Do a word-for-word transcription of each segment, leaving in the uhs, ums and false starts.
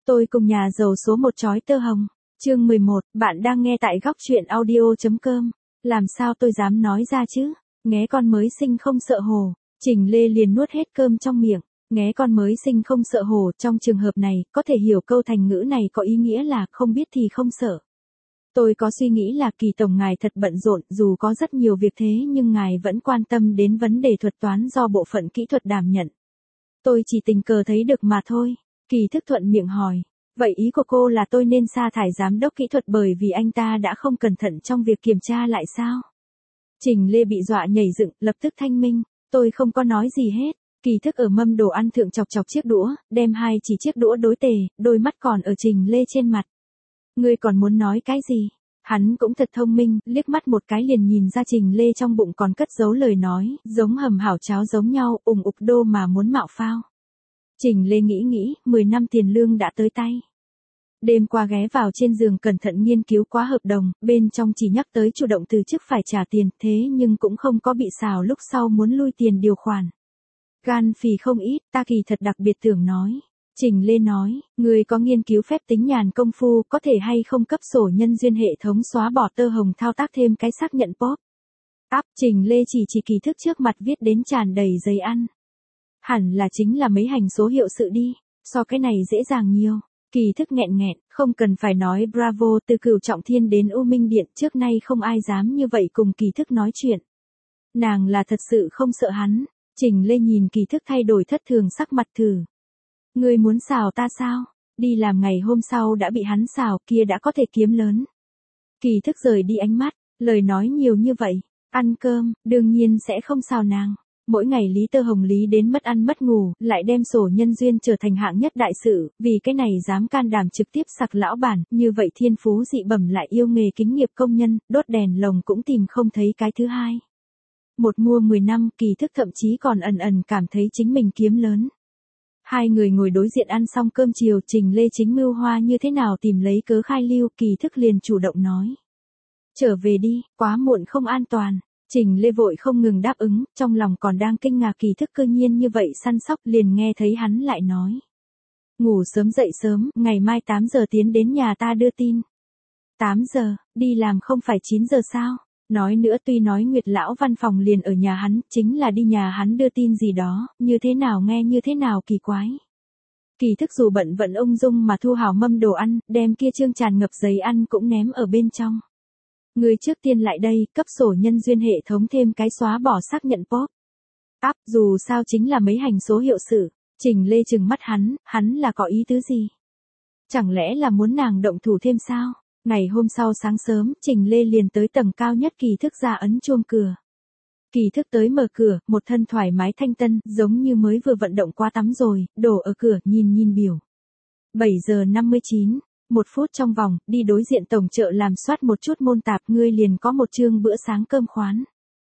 Tôi cùng nhà giàu số một chói tơ hồng. Chương mười một, bạn đang nghe tại góc truyện audio.com. Làm sao tôi dám nói ra chứ? Nghé con mới sinh không sợ hổ. Trình Lê liền nuốt hết cơm trong miệng. Nghé con mới sinh không sợ hổ, trong trường hợp này, có thể hiểu câu thành ngữ này có ý nghĩa là không biết thì không sợ. Tôi có suy nghĩ là Kỳ tổng ngài thật bận rộn, dù có rất nhiều việc thế nhưng ngài vẫn quan tâm đến vấn đề thuật toán do bộ phận kỹ thuật đảm nhận. Tôi chỉ tình cờ thấy được mà thôi. Kỳ thức thuận miệng hỏi. Vậy ý của cô là tôi nên sa thải giám đốc kỹ thuật bởi vì anh ta đã không cẩn thận trong việc kiểm tra lại sao? Trình Lê bị dọa nhảy dựng, lập tức thanh minh. Tôi không có nói gì hết. Kỳ thức ở mâm đồ ăn thượng chọc chọc chiếc đũa, đem hai chỉ chiếc đũa đối tề, đôi mắt còn ở Trình Lê trên mặt. Ngươi còn muốn nói cái gì? Hắn cũng thật thông minh, liếc mắt một cái liền nhìn ra Trình Lê trong bụng còn cất giấu lời nói, giống hầm hảo cháo giống nhau, ùng ục đô mà muốn mạo phao. Trình Lê nghĩ nghĩ, mười năm tiền lương đã tới tay. Đêm qua ghé vào trên giường cẩn thận nghiên cứu quá hợp đồng, bên trong chỉ nhắc tới chủ động từ chức phải trả tiền, thế nhưng cũng không có bị xào lúc sau muốn lui tiền điều khoản. Gan phì không ít, ta kỳ thật đặc biệt tưởng nói. Trình Lê nói, người có nghiên cứu phép tính nhàn công phu, có thể hay không cấp sổ nhân duyên hệ thống xóa bỏ tơ hồng thao tác thêm cái xác nhận pop. Áp, Trình Lê chỉ chỉ kỳ thức trước mặt viết đến tràn đầy giấy ăn. Hẳn là chính là mấy hành số hiệu sự đi, so cái này dễ dàng nhiều. Kỳ thức nghẹn nghẹn, không cần phải nói bravo, từ Cửu Trọng Thiên đến U Minh Điện trước nay không ai dám như vậy cùng kỳ thức nói chuyện. Nàng là thật sự không sợ hắn. Trình Lê nhìn kỳ thức thay đổi thất thường sắc mặt thử. Ngươi muốn xào ta sao? Đi làm ngày hôm sau đã bị hắn xào, kia đã có thể kiếm lớn. Kỳ thức rời đi ánh mắt, lời nói nhiều như vậy, ăn cơm, đương nhiên sẽ không xào nàng. Mỗi ngày Lý Tơ Hồng lý đến mất ăn mất ngủ, lại đem sổ nhân duyên trở thành hạng nhất đại sự, vì cái này dám can đảm trực tiếp sặc lão bản, như vậy thiên phú dị bẩm lại yêu nghề kính nghiệp công nhân, đốt đèn lồng cũng tìm không thấy cái thứ hai. Một mua mười năm, kỳ thức thậm chí còn ẩn ẩn cảm thấy chính mình kiếm lớn. Hai người ngồi đối diện ăn xong cơm chiều, Trình Lê chính mưu hoa như thế nào tìm lấy cớ khai lưu, kỳ thức liền chủ động nói. Trở về đi, quá muộn không an toàn. Trình Lê vội không ngừng đáp ứng, trong lòng còn đang kinh ngạc kỳ thức cơ nhiên như vậy săn sóc, liền nghe thấy hắn lại nói. Ngủ sớm dậy sớm, ngày mai tám giờ tiến đến nhà ta đưa tin. tám giờ, đi làm không phải chín giờ sao? Nói nữa tuy nói Nguyệt lão văn phòng liền ở nhà hắn, chính là đi nhà hắn đưa tin gì đó, như thế nào nghe như thế nào kỳ quái. Kỳ thức dù bận vẫn ung dung mà thu hào mâm đồ ăn, đem kia trương tràn ngập giấy ăn cũng ném ở bên trong. Người trước tiên lại đây, cấp sổ nhân duyên hệ thống thêm cái xóa bỏ xác nhận pop. Áp, dù sao chính là mấy hành số hiệu sự. Trình Lê trừng mắt hắn, hắn là có ý tứ gì? Chẳng lẽ là muốn nàng động thủ thêm sao? Ngày hôm sau sáng sớm, Trình Lê liền tới tầng cao nhất, kỳ thức ra ấn chuông cửa. Kỳ thức tới mở cửa, một thân thoải mái thanh tân, giống như mới vừa vận động qua tắm rồi, đổ ở cửa, nhìn nhìn biểu. bảy giờ năm mươi chín, một phút trong vòng, đi đối diện tổng chợ làm soát một chút môn tạp, ngươi liền có một chương bữa sáng cơm khoán.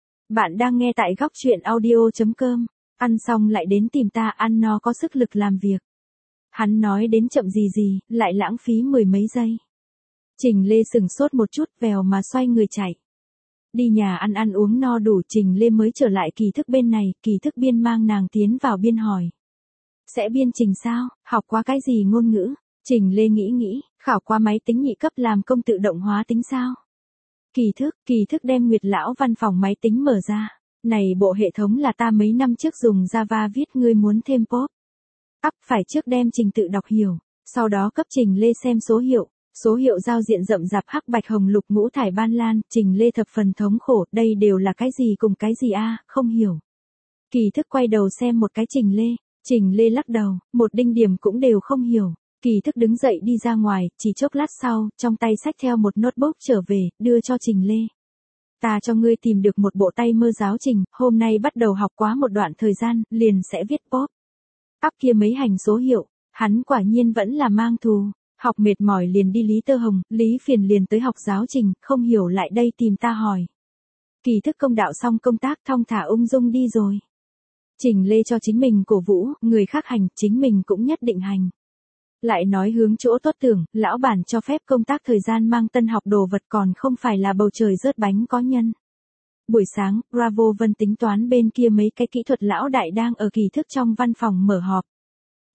Bạn đang nghe tại góc truyện audio.com, ăn xong lại đến tìm ta, ăn no có sức lực làm việc. Hắn nói đến chậm gì gì, lại lãng phí mười mấy giây. Trình Lê sừng sốt một chút, vèo mà xoay người chạy. Đi nhà ăn ăn uống no đủ, Trình Lê mới trở lại kỳ thức bên này, kỳ thức biên mang nàng tiến vào biên hỏi. Sẽ biên trình sao, học qua cái gì ngôn ngữ? Trình Lê nghĩ nghĩ, khảo qua máy tính nhị cấp làm công tự động hóa tính sao? Kỳ thức, kỳ thức đem Nguyệt lão văn phòng máy tính mở ra. Này bộ hệ thống là ta mấy năm trước dùng Java viết, ngươi muốn thêm pop. Ắp phải trước đem trình tự đọc hiểu, sau đó cấp Trình Lê xem số hiệu. Số hiệu giao diện rậm rạp hắc bạch hồng lục ngũ thải ban lan, Trình Lê thập phần thống khổ, đây đều là cái gì cùng cái gì a, không hiểu. Kỳ thức quay đầu xem một cái Trình Lê, Trình Lê lắc đầu, một đinh điểm cũng đều không hiểu. Kỳ thức đứng dậy đi ra ngoài, chỉ chốc lát sau, trong tay xách theo một notebook trở về, đưa cho Trình Lê. Ta cho ngươi tìm được một bộ tay mơ giáo trình, hôm nay bắt đầu học quá một đoạn thời gian, liền sẽ viết pop. Áp kia mấy hành số hiệu, hắn quả nhiên vẫn là mang thù. Học mệt mỏi liền đi Lý Tơ Hồng, Lý Phiền liền tới học giáo trình, không hiểu lại đây tìm ta hỏi. Kỳ thức công đạo xong công tác thong thả ung dung đi rồi. Trình Lê cho chính mình cổ vũ, người khác hành, chính mình cũng nhất định hành. Lại nói hướng chỗ tốt tưởng, lão bản cho phép công tác thời gian mang tân học đồ vật còn không phải là bầu trời rớt bánh có nhân. Buổi sáng, Bravo Vân tính toán bên kia mấy cái kỹ thuật lão đại đang ở kỳ thức trong văn phòng mở họp.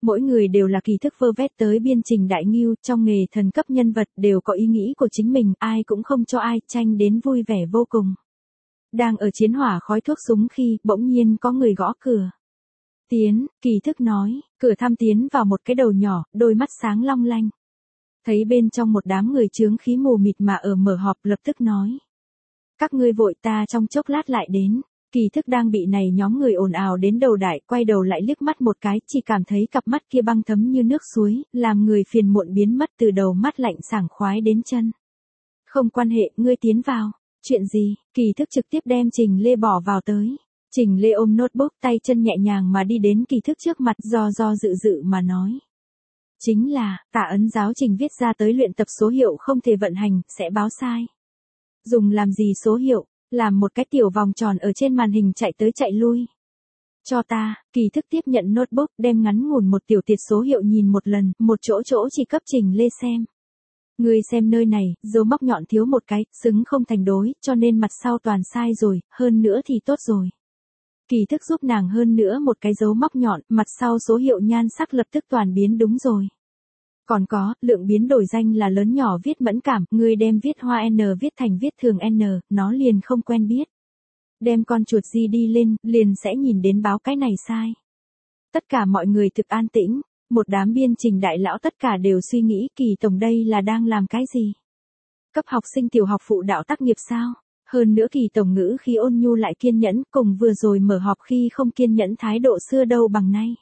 Mỗi người đều là kỳ thức vơ vét tới biên trình đại ngưu, trong nghề thần cấp nhân vật đều có ý nghĩ của chính mình, ai cũng không cho ai, tranh đến vui vẻ vô cùng. Đang ở chiến hỏa khói thuốc súng khi, bỗng nhiên có người gõ cửa. Tiến, kỳ thức nói, cửa thăm tiến vào một cái đầu nhỏ, đôi mắt sáng long lanh. Thấy bên trong một đám người chướng khí mù mịt mà ở mở họp lập tức nói. Các ngươi vội ta trong chốc lát lại đến. Kỳ thức đang bị này nhóm người ồn ào đến đầu đại, quay đầu lại liếc mắt một cái, chỉ cảm thấy cặp mắt kia băng thấm như nước suối, làm người phiền muộn biến mất từ đầu mắt lạnh sảng khoái đến chân. Không quan hệ, ngươi tiến vào. Chuyện gì? Kỳ thức trực tiếp đem Trình Lê bỏ vào tới. Trình Lê ôm notebook, tay chân nhẹ nhàng mà đi đến kỳ thức trước mặt, do do dự dự mà nói. Chính là, tả ấn giáo trình viết ra tới luyện tập số hiệu không thể vận hành, sẽ báo sai. Dùng làm gì số hiệu? Làm một cái tiểu vòng tròn ở trên màn hình chạy tới chạy lui. Cho ta, kỳ thức tiếp nhận notebook, đem ngắn ngủn một tiểu tiệt số hiệu nhìn một lần, một chỗ chỗ chỉ cấp Trình Lê xem. Ngươi xem nơi này, dấu móc nhọn thiếu một cái, xứng không thành đối, cho nên mặt sau toàn sai rồi, hơn nữa thì tốt rồi. Kỳ thức giúp nàng hơn nữa một cái dấu móc nhọn, mặt sau số hiệu nhan sắc lập tức toàn biến đúng rồi. Còn có, lượng biến đổi danh là lớn nhỏ viết mẫn cảm, ngươi đem viết hoa N viết thành viết thường N, nó liền không quen biết. Đem con chuột di đi lên, liền sẽ nhìn đến báo cái này sai. Tất cả mọi người thực an tĩnh, một đám biên trình đại lão tất cả đều suy nghĩ Kỳ tổng đây là đang làm cái gì? Cấp học sinh tiểu học phụ đạo tác nghiệp sao? Hơn nữa Kỳ tổng ngữ khi ôn nhu lại kiên nhẫn, cùng vừa rồi mở họp khi không kiên nhẫn thái độ xưa đâu bằng nay.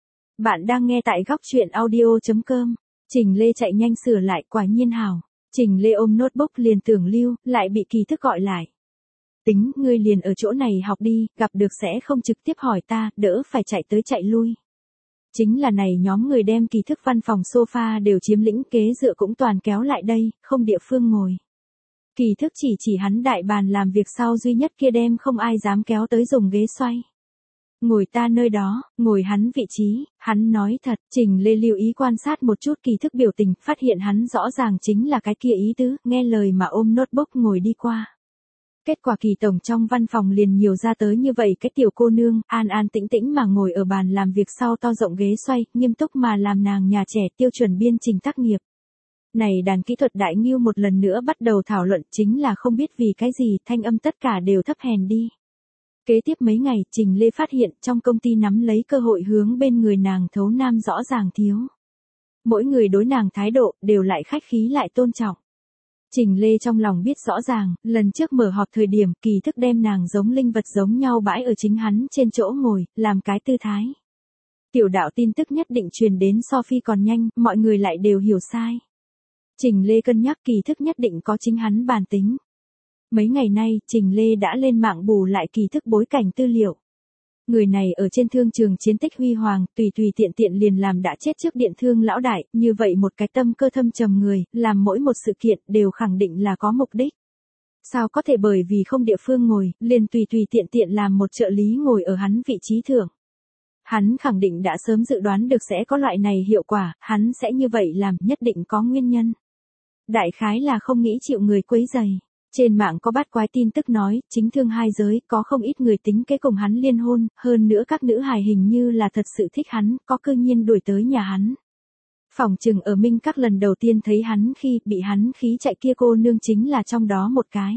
Bạn đang nghe tại góc truyện audio chấm com. Trình Lê chạy nhanh sửa lại, quả nhiên hảo. Trình Lê ôm notebook liền tưởng lưu, lại bị kỳ thức gọi lại. Tính, ngươi liền ở chỗ này học đi, gặp được sẽ không trực tiếp hỏi ta, đỡ phải chạy tới chạy lui. Chính là này nhóm người đem kỳ thức văn phòng sofa đều chiếm lĩnh, kế dựa cũng toàn kéo lại đây, không địa phương ngồi. Kỳ thức chỉ chỉ hắn đại bàn làm việc sau duy nhất kia đem không ai dám kéo tới dùng ghế xoay. Ngồi ta nơi đó, ngồi hắn vị trí, hắn nói thật, Trình Lê lưu ý quan sát một chút kỳ thức biểu tình, phát hiện hắn rõ ràng chính là cái kia ý tứ, nghe lời mà ôm notebook ngồi đi qua. Kết quả Kỳ tổng trong văn phòng liền nhiều ra tới như vậy cái tiểu cô nương, an an tĩnh tĩnh mà ngồi ở bàn làm việc sau to rộng ghế xoay, nghiêm túc mà làm nàng nhà trẻ tiêu chuẩn biên trình tác nghiệp. Này đàn kỹ thuật đại ngưu một lần nữa bắt đầu thảo luận chính là không biết vì cái gì, thanh âm tất cả đều thấp hèn đi. Kế tiếp mấy ngày, Trình Lê phát hiện trong công ty nắm lấy cơ hội hướng bên người nàng thấu nam rõ ràng thiếu. Mỗi người đối nàng thái độ, đều lại khách khí lại tôn trọng. Trình Lê trong lòng biết rõ ràng, lần trước mở họp thời điểm, kỳ thức đem nàng giống linh vật giống nhau bãi ở chính hắn trên chỗ ngồi, làm cái tư thái. Tiểu đạo tin tức nhất định truyền đến Sophie còn nhanh, mọi người lại đều hiểu sai. Trình Lê cân nhắc kỳ thức nhất định có chính hắn bản tính. Mấy ngày nay, Trình Lê đã lên mạng bù lại kỳ thức bối cảnh tư liệu. Người này ở trên thương trường chiến tích huy hoàng, tùy tùy tiện tiện liền làm đã chết trước điện thương lão đại, như vậy một cái tâm cơ thâm trầm người, làm mỗi một sự kiện đều khẳng định là có mục đích. Sao có thể bởi vì không địa phương ngồi, liền tùy tùy tiện tiện làm một trợ lý ngồi ở hắn vị trí thượng. Hắn khẳng định đã sớm dự đoán được sẽ có loại này hiệu quả, hắn sẽ như vậy làm, nhất định có nguyên nhân. Đại khái là không nghĩ chịu người quấy rầy. Trên mạng có bát quái tin tức nói, chính thương hai giới, có không ít người tính kế cùng hắn liên hôn, hơn nữa các nữ hài hình như là thật sự thích hắn, có cư nhiên đuổi tới nhà hắn. Phỏng chừng ở Minh các lần đầu tiên thấy hắn khi bị hắn khí chạy kia cô nương chính là trong đó một cái.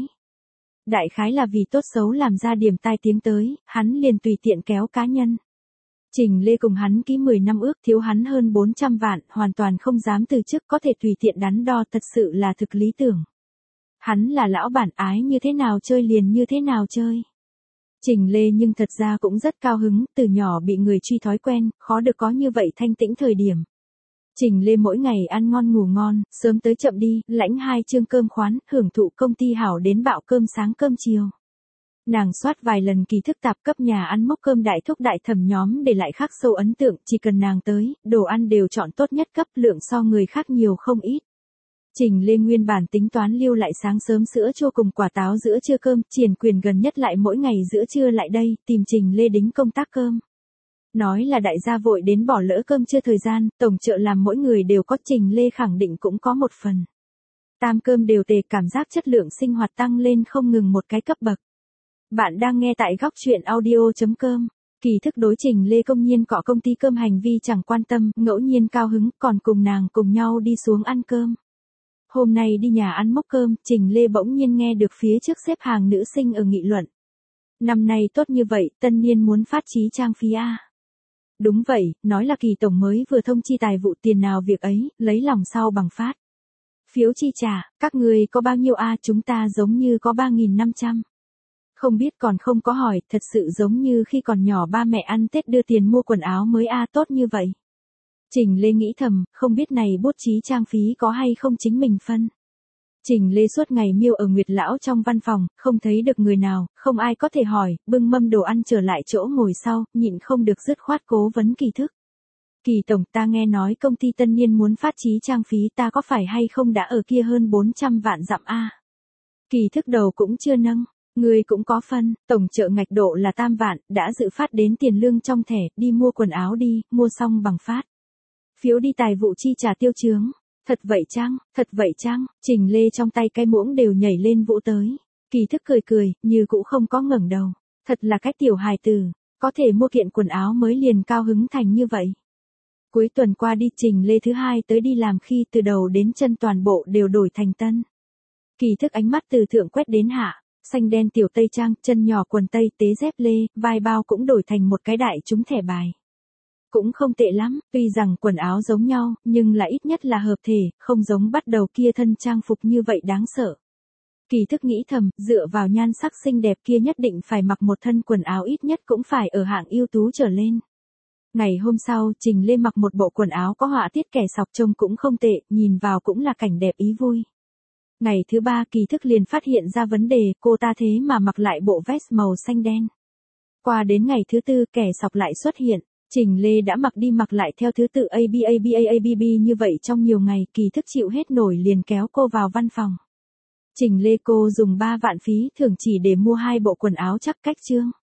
Đại khái là vì tốt xấu làm ra điểm tai tiếng tới, hắn liền tùy tiện kéo cá nhân. Trình Lê cùng hắn ký mười năm ước, thiếu hắn hơn bốn trăm vạn, hoàn toàn không dám từ chức, có thể tùy tiện đắn đo, thật sự là thực lý tưởng. Hắn là lão bản, ái như thế nào chơi liền như thế nào chơi. Trình Lê nhưng thật ra cũng rất cao hứng, từ nhỏ bị người truy thói quen, khó được có như vậy thanh tĩnh thời điểm. Trình Lê mỗi ngày ăn ngon ngủ ngon, sớm tới chậm đi, lãnh hai chương cơm khoán, hưởng thụ công ty hảo đến bạo cơm sáng cơm chiều. Nàng soát vài lần kỳ thức tạp, cấp nhà ăn mốc cơm đại thúc đại thẩm nhóm để lại khắc sâu ấn tượng, chỉ cần nàng tới, đồ ăn đều chọn tốt nhất cấp, lượng so người khác nhiều không ít. Trình Lê nguyên bản tính toán lưu lại sáng sớm sữa chua cùng quả táo giữa trưa cơm, Triển Quyền gần nhất lại mỗi ngày giữa trưa lại đây, tìm Trình Lê đính công tác cơm. Nói là đại gia vội đến bỏ lỡ cơm trưa thời gian, tổng trợ làm mỗi người đều có, Trình Lê khẳng định cũng có một phần. Tam cơm đều tề, cảm giác chất lượng sinh hoạt tăng lên không ngừng một cái cấp bậc. Bạn đang nghe tại góc truyện audio chấm com. Kỳ thức đối Trình Lê công nhiên cọ công ty cơm hành vi chẳng quan tâm, ngẫu nhiên cao hứng, còn cùng nàng cùng nhau đi xuống ăn cơm. Hôm nay đi nhà ăn mốc cơm, Trình Lê bỗng nhiên nghe được phía trước xếp hàng nữ sinh ở nghị luận. Năm nay tốt như vậy, tân niên muốn phát chí trang phí a. Đúng vậy, nói là Kỳ tổng mới vừa thông chi tài vụ tiền nào việc ấy, lấy lòng sau bằng phát. Phiếu chi trả, các người có bao nhiêu a? Chúng ta giống như có ba nghìn năm trăm. Không biết còn không có hỏi, thật sự giống như khi còn nhỏ ba mẹ ăn Tết đưa tiền mua quần áo mới a tốt như vậy. Trình Lê nghĩ thầm, không biết này bút chí trang phí có hay không chính mình phân. Trình Lê suốt ngày miêu ở Nguyệt Lão trong văn phòng, không thấy được người nào, không ai có thể hỏi, bưng mâm đồ ăn trở lại chỗ ngồi sau, nhịn không được dứt khoát cố vấn Kỳ thức. Kỳ tổng, ta nghe nói công ty tân niên muốn phát chí trang phí, ta có phải hay không đã ở kia hơn bốn trăm vạn dặm a? Kỳ thức đầu cũng chưa nâng. Người cũng có phân, tổng trợ ngạch độ là tam vạn, đã dự phát đến tiền lương trong thẻ, đi mua quần áo đi, mua xong bằng phát. Phiếu đi tài vụ chi trả tiêu chướng. Thật vậy chăng, thật vậy chăng, Trình Lê trong tay cái muỗng đều nhảy lên vũ tới. Kỳ thức cười cười, như cũng không có ngẩng đầu. Thật là cái tiểu hài tử, có thể mua kiện quần áo mới liền cao hứng thành như vậy. Cuối tuần qua đi Trình Lê thứ hai tới đi làm khi từ đầu đến chân toàn bộ đều đổi thành tân. Kỳ thức ánh mắt từ thượng quét đến hạ. Xanh đen tiểu tây trang, chân nhỏ quần tây, tế dép lê, vai bao cũng đổi thành một cái đại trúng thẻ bài. Cũng không tệ lắm, tuy rằng quần áo giống nhau, nhưng là ít nhất là hợp thể, không giống bắt đầu kia thân trang phục như vậy đáng sợ. Kỳ thức nghĩ thầm, dựa vào nhan sắc xinh đẹp kia nhất định phải mặc một thân quần áo ít nhất cũng phải ở hạng ưu tú trở lên. Ngày hôm sau, Trình Lê mặc một bộ quần áo có họa tiết kẻ sọc trông cũng không tệ, nhìn vào cũng là cảnh đẹp ý vui. Ngày thứ ba Kỳ thức liền phát hiện ra vấn đề, cô ta thế mà mặc lại bộ vest màu xanh đen. Qua đến ngày thứ tư kẻ sọc lại xuất hiện, Trình Lê đã mặc đi mặc lại theo thứ tự A B A B A A B B như vậy trong nhiều ngày, Kỳ thức chịu hết nổi liền kéo cô vào văn phòng. Trình Lê, cô dùng ba vạn phí thường chỉ để mua hai bộ quần áo chắc cách chương.